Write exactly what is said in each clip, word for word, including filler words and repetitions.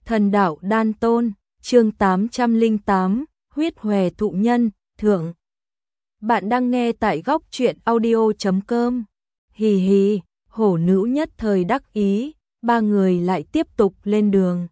Thần đạo đan tôn, chương tám trăm lẻ tám, huyết hòe thụ nhân, thượng. Bạn đang nghe tại góc truyện audio chấm com. Hì hì, hổ nữ nhất thời đắc ý, ba người lại tiếp tục lên đường.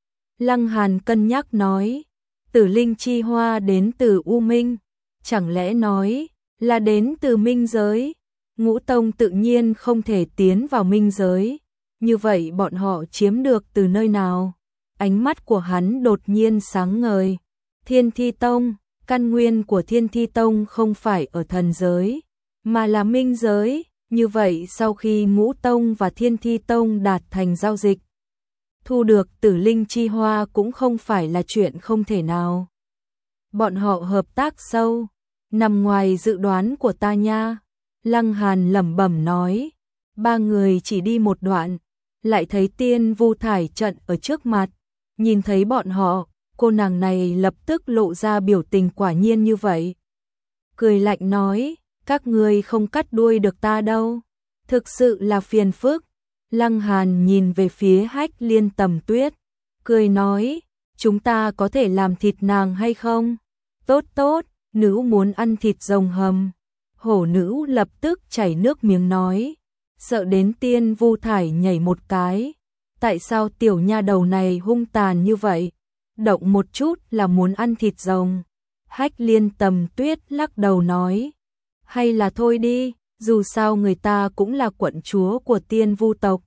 Lăng Hàn cân nhắc nói, Tử Linh chi hoa đến từ U Minh, chẳng lẽ nói là đến từ Minh giới? Ngũ tông tự nhiên không thể tiến vào Minh giới, như vậy bọn họ chiếm được từ nơi nào? Ánh mắt của hắn đột nhiên sáng ngời. Thiên Thi Tông, căn nguyên của Thiên Thi Tông không phải ở thần giới, mà là Minh giới. Như vậy sau khi Ngũ Tông và Thiên Thi Tông đạt thành giao dịch, thu được Tử Linh chi hoa cũng không phải là chuyện không thể nào. Bọn họ hợp tác sâu, nằm ngoài dự đoán của ta nha. Lăng Hàn lẩm bẩm nói. Ba người chỉ đi một đoạn, lại thấy Tiên Vu Thải trận ở trước mặt. Nhìn thấy bọn họ, cô nàng này lập tức lộ ra biểu tình quả nhiên như vậy. Cười lạnh nói, các ngươi không cắt đuôi được ta đâu, thực sự là phiền phức. Lăng Hàn nhìn về phía Hách Liên Tầm Tuyết, cười nói, chúng ta có thể làm thịt nàng hay không? Tốt tốt, nữ muốn ăn thịt rồng hầm. Hổ nữ lập tức chảy nước miếng nói, sợ đến Tiên Vu Thải nhảy một cái. Tại sao tiểu nha đầu này hung tàn như vậy? Động một chút là muốn ăn thịt rồng. Hách Liên Tầm Tuyết lắc đầu nói, hay là thôi đi, dù sao người ta cũng là quận chúa của Tiên Vu tộc.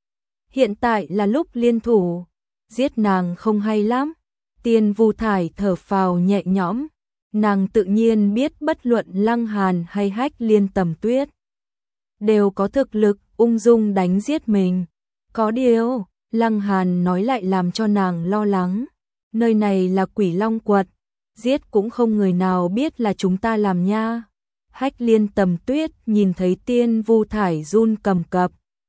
Hiện tại là lúc liên thủ, giết nàng không hay lắm. Tiên Vu Thải thở phào nhẹ nhõm, nàng tự nhiên biết bất luận Lăng Hàn hay Hách Liên Tầm Tuyết đều có thực lực ung dung đánh giết mình. Có điều, Lăng Hàn nói lại làm cho nàng lo lắng. Nơi này là Quỷ Long quật, giết cũng không người nào biết là chúng ta làm nha. Hách Liên Tầm Tuyết nhìn thấy Tiên Vu Thải run cầm cập,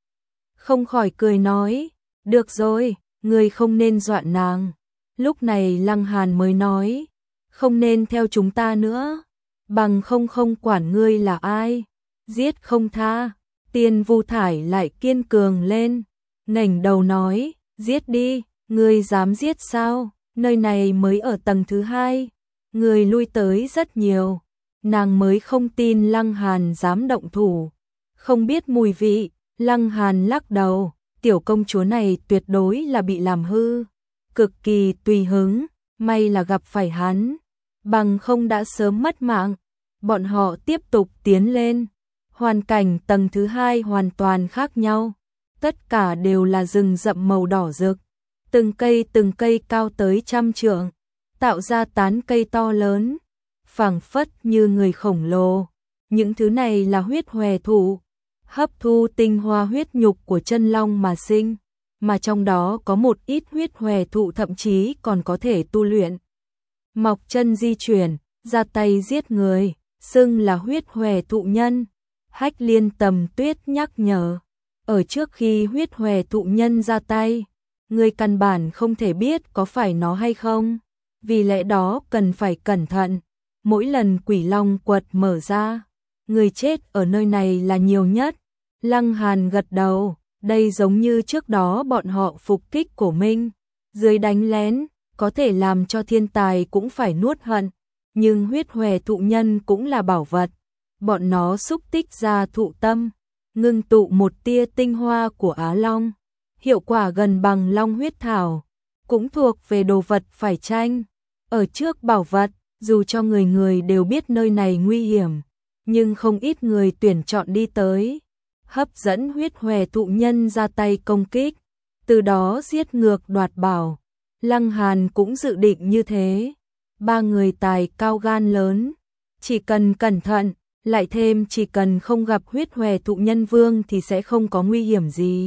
không khỏi cười nói, được rồi, ngươi không nên dọa nàng. Lúc này Lăng Hàn mới nói, không nên theo chúng ta nữa, bằng không không quản ngươi là ai, giết không tha. Tiên Vu Thải lại kiên cường lên, ngẩng đầu nói, giết đi, ngươi dám giết sao? Nơi này mới ở tầng thứ hai, người lui tới rất nhiều. Nàng mới không tin Lăng Hàn dám động thủ, không biết mùi vị. Lăng Hàn lắc đầu, tiểu công chúa này tuyệt đối là bị làm hư, cực kỳ tùy hứng, may là gặp phải hắn, bằng không đã sớm mất mạng. Bọn họ tiếp tục tiến lên, hoàn cảnh tầng thứ hai hoàn toàn khác nhau, tất cả đều là rừng rậm màu đỏ rực, từng cây từng cây cao tới trăm trượng, tạo ra tán cây to lớn, phảng phất như người khổng lồ. Những thứ này là huyết hòe thụ, hấp thu tinh hoa huyết nhục của chân long mà sinh, mà trong đó có một ít huyết hòe thụ thậm chí còn có thể tu luyện. Mọc chân di chuyển, ra tay giết người, xưng là huyết hòe thụ nhân. Hách Liên Tầm Tuyết nhắc nhở, ở trước khi huyết hòe thụ nhân ra tay, người căn bản không thể biết có phải nó hay không, vì lẽ đó cần phải cẩn thận. Mỗi lần Quỷ Long quật mở ra, người chết ở nơi này là nhiều nhất. Lăng Hàn gật đầu, đây giống như trước đó bọn họ phục kích Cổ Minh, dưới đánh lén, có thể làm cho thiên tài cũng phải nuốt hận, nhưng huyết hòe thụ nhân cũng là bảo vật, bọn nó xúc tích ra thụ tâm, ngưng tụ một tia tinh hoa của Á Long, hiệu quả gần bằng Long huyết thảo, cũng thuộc về đồ vật phải tranh. Ở trước bảo vật, dù cho người người đều biết nơi này nguy hiểm, nhưng không ít người tuyển chọn đi tới, hấp dẫn huyết hòe thụ nhân ra tay công kích, từ đó giết ngược đoạt bảo. Lăng Hàn cũng dự định như thế. Ba người tài cao gan lớn, chỉ cần cẩn thận, lại thêm chỉ cần không gặp huyết hòe thụ nhân vương thì sẽ không có nguy hiểm gì.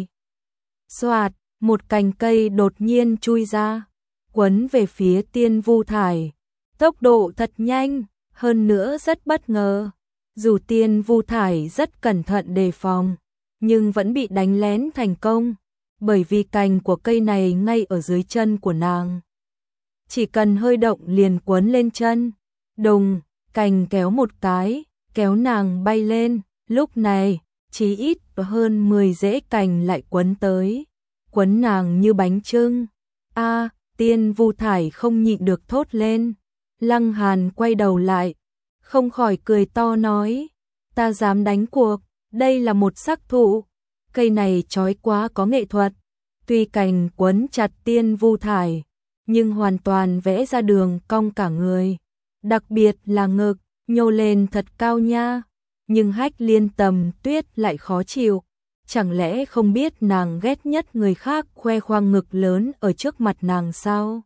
Xoạt, một cành cây đột nhiên chui ra, quấn về phía Tiên Vu Thải. Tốc độ thật nhanh, hơn nữa rất bất ngờ. Dù Tiên Vu Thải rất cẩn thận đề phòng, nhưng vẫn bị đánh lén thành công, bởi vì cành của cây này ngay ở dưới chân của nàng. Chỉ cần hơi động liền quấn lên chân, đùng, cành kéo một cái, kéo nàng bay lên. Lúc này, chí ít hơn mười rễ cành lại quấn tới, quấn nàng như bánh chưng. A, Tiên Vu Thải không nhịn được thốt lên. Lăng Hàn quay đầu lại, không khỏi cười to nói, ta dám đánh cuộc, đây là một sắc thụ, cây này chói quá có nghệ thuật, tuy cành quấn chặt Tiên Vu Thải, nhưng hoàn toàn vẽ ra đường cong cả người, đặc biệt là ngực, nhô lên thật cao nha, nhưng Hách Liên Tầm Tuyết lại khó chịu, chẳng lẽ không biết nàng ghét nhất người khác khoe khoang ngực lớn ở trước mặt nàng sao?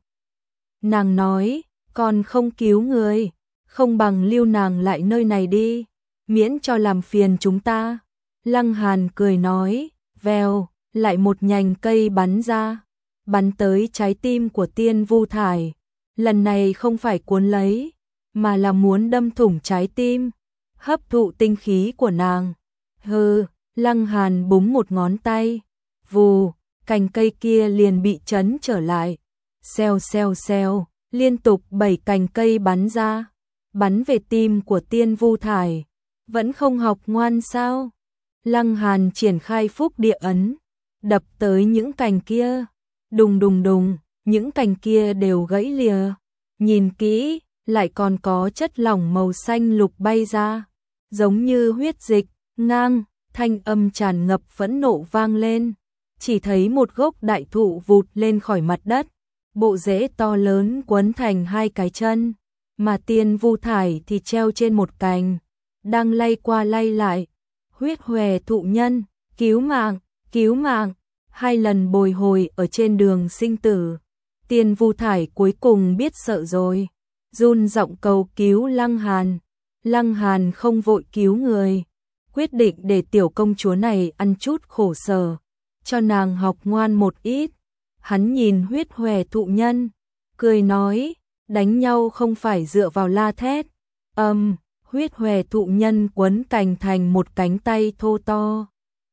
Nàng nói, còn không cứu người, không bằng lưu nàng lại nơi này đi, miễn cho làm phiền chúng ta. Lăng Hàn cười nói, vèo, lại một nhành cây bắn ra, bắn tới trái tim của Tiên Vu Thải, lần này không phải cuốn lấy, mà là muốn đâm thủng trái tim, hấp thụ tinh khí của nàng. Hừ, Lăng Hàn búng một ngón tay, vù, cành cây kia liền bị chấn trở lại, xèo xèo xèo, liên tục bảy cành cây bắn ra, bắn về tim của Tiên Vu Thải. Vẫn không học ngoan sao? Lăng Hàn triển khai phúc địa ấn, đập tới những cành kia, đùng đùng đùng, những cành kia đều gãy lìa. Nhìn kỹ, lại còn có chất lỏng màu xanh lục bay ra, giống như huyết dịch, ngang, thanh âm tràn ngập phẫn nộ vang lên. Chỉ thấy một gốc đại thụ vụt lên khỏi mặt đất, bộ rễ to lớn quấn thành hai cái chân, mà Tiên Vu Thải thì treo trên một cành, đang lay qua lay lại. Huyết hòe thụ nhân, cứu mạng, cứu mạng, hai lần bồi hồi ở trên đường sinh tử. Tiên Vu Thải cuối cùng biết sợ rồi, run giọng cầu cứu Lăng Hàn. Lăng Hàn không vội cứu người, quyết định để tiểu công chúa này ăn chút khổ sở, cho nàng học ngoan một ít. Hắn nhìn huyết hòe thụ nhân, cười nói, đánh nhau không phải dựa vào la thét. Âm, um, huyết hòe thụ nhân quấn cành thành một cánh tay thô to,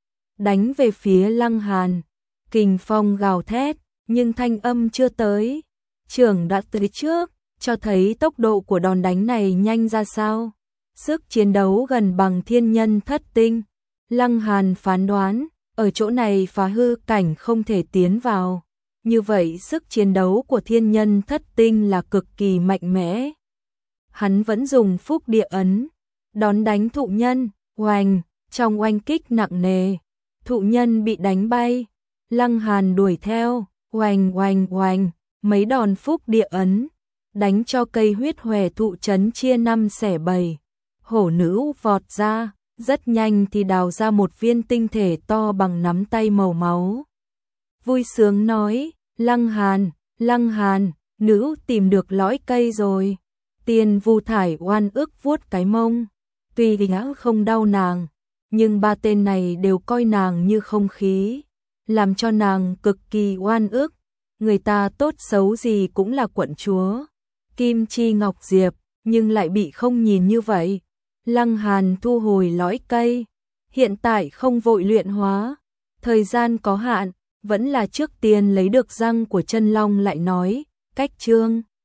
đánh về phía Lăng Hàn. Kình phong gào thét, nhưng thanh âm chưa tới, trưởng đã tới trước, cho thấy tốc độ của đòn đánh này nhanh ra sao. Sức chiến đấu gần bằng thiên nhân thất tinh. Lăng Hàn phán đoán, ở chỗ này phá hư cảnh không thể tiến vào. Như vậy sức chiến đấu của thiên nhân thất tinh là cực kỳ mạnh mẽ. Hắn vẫn dùng phúc địa ấn, đón đánh thụ nhân, oanh, trong oanh kích nặng nề. Thụ nhân bị đánh bay, Lăng Hàn đuổi theo, oanh oanh oanh, mấy đòn phúc địa ấn, đánh cho cây huyết hòe thụ chấn chia năm xẻ bảy. Hổ nữ vọt ra, rất nhanh thì đào ra một viên tinh thể to bằng nắm tay màu máu. Vui sướng nói, Lăng Hàn, Lăng Hàn, nữ tìm được lõi cây rồi. Tiên Vu Thải oan ức vuốt cái mông, tuy gã không đau nàng, nhưng ba tên này đều coi nàng như không khí, làm cho nàng cực kỳ oan ức. Người ta tốt xấu gì cũng là quận chúa, Kim Chi Ngọc Diệp, nhưng lại bị không nhìn như vậy. Lăng Hàn thu hồi lõi cây, hiện tại không vội luyện hóa, thời gian có hạn, vẫn là trước tiên lấy được răng của chân long lại nói. Cách chương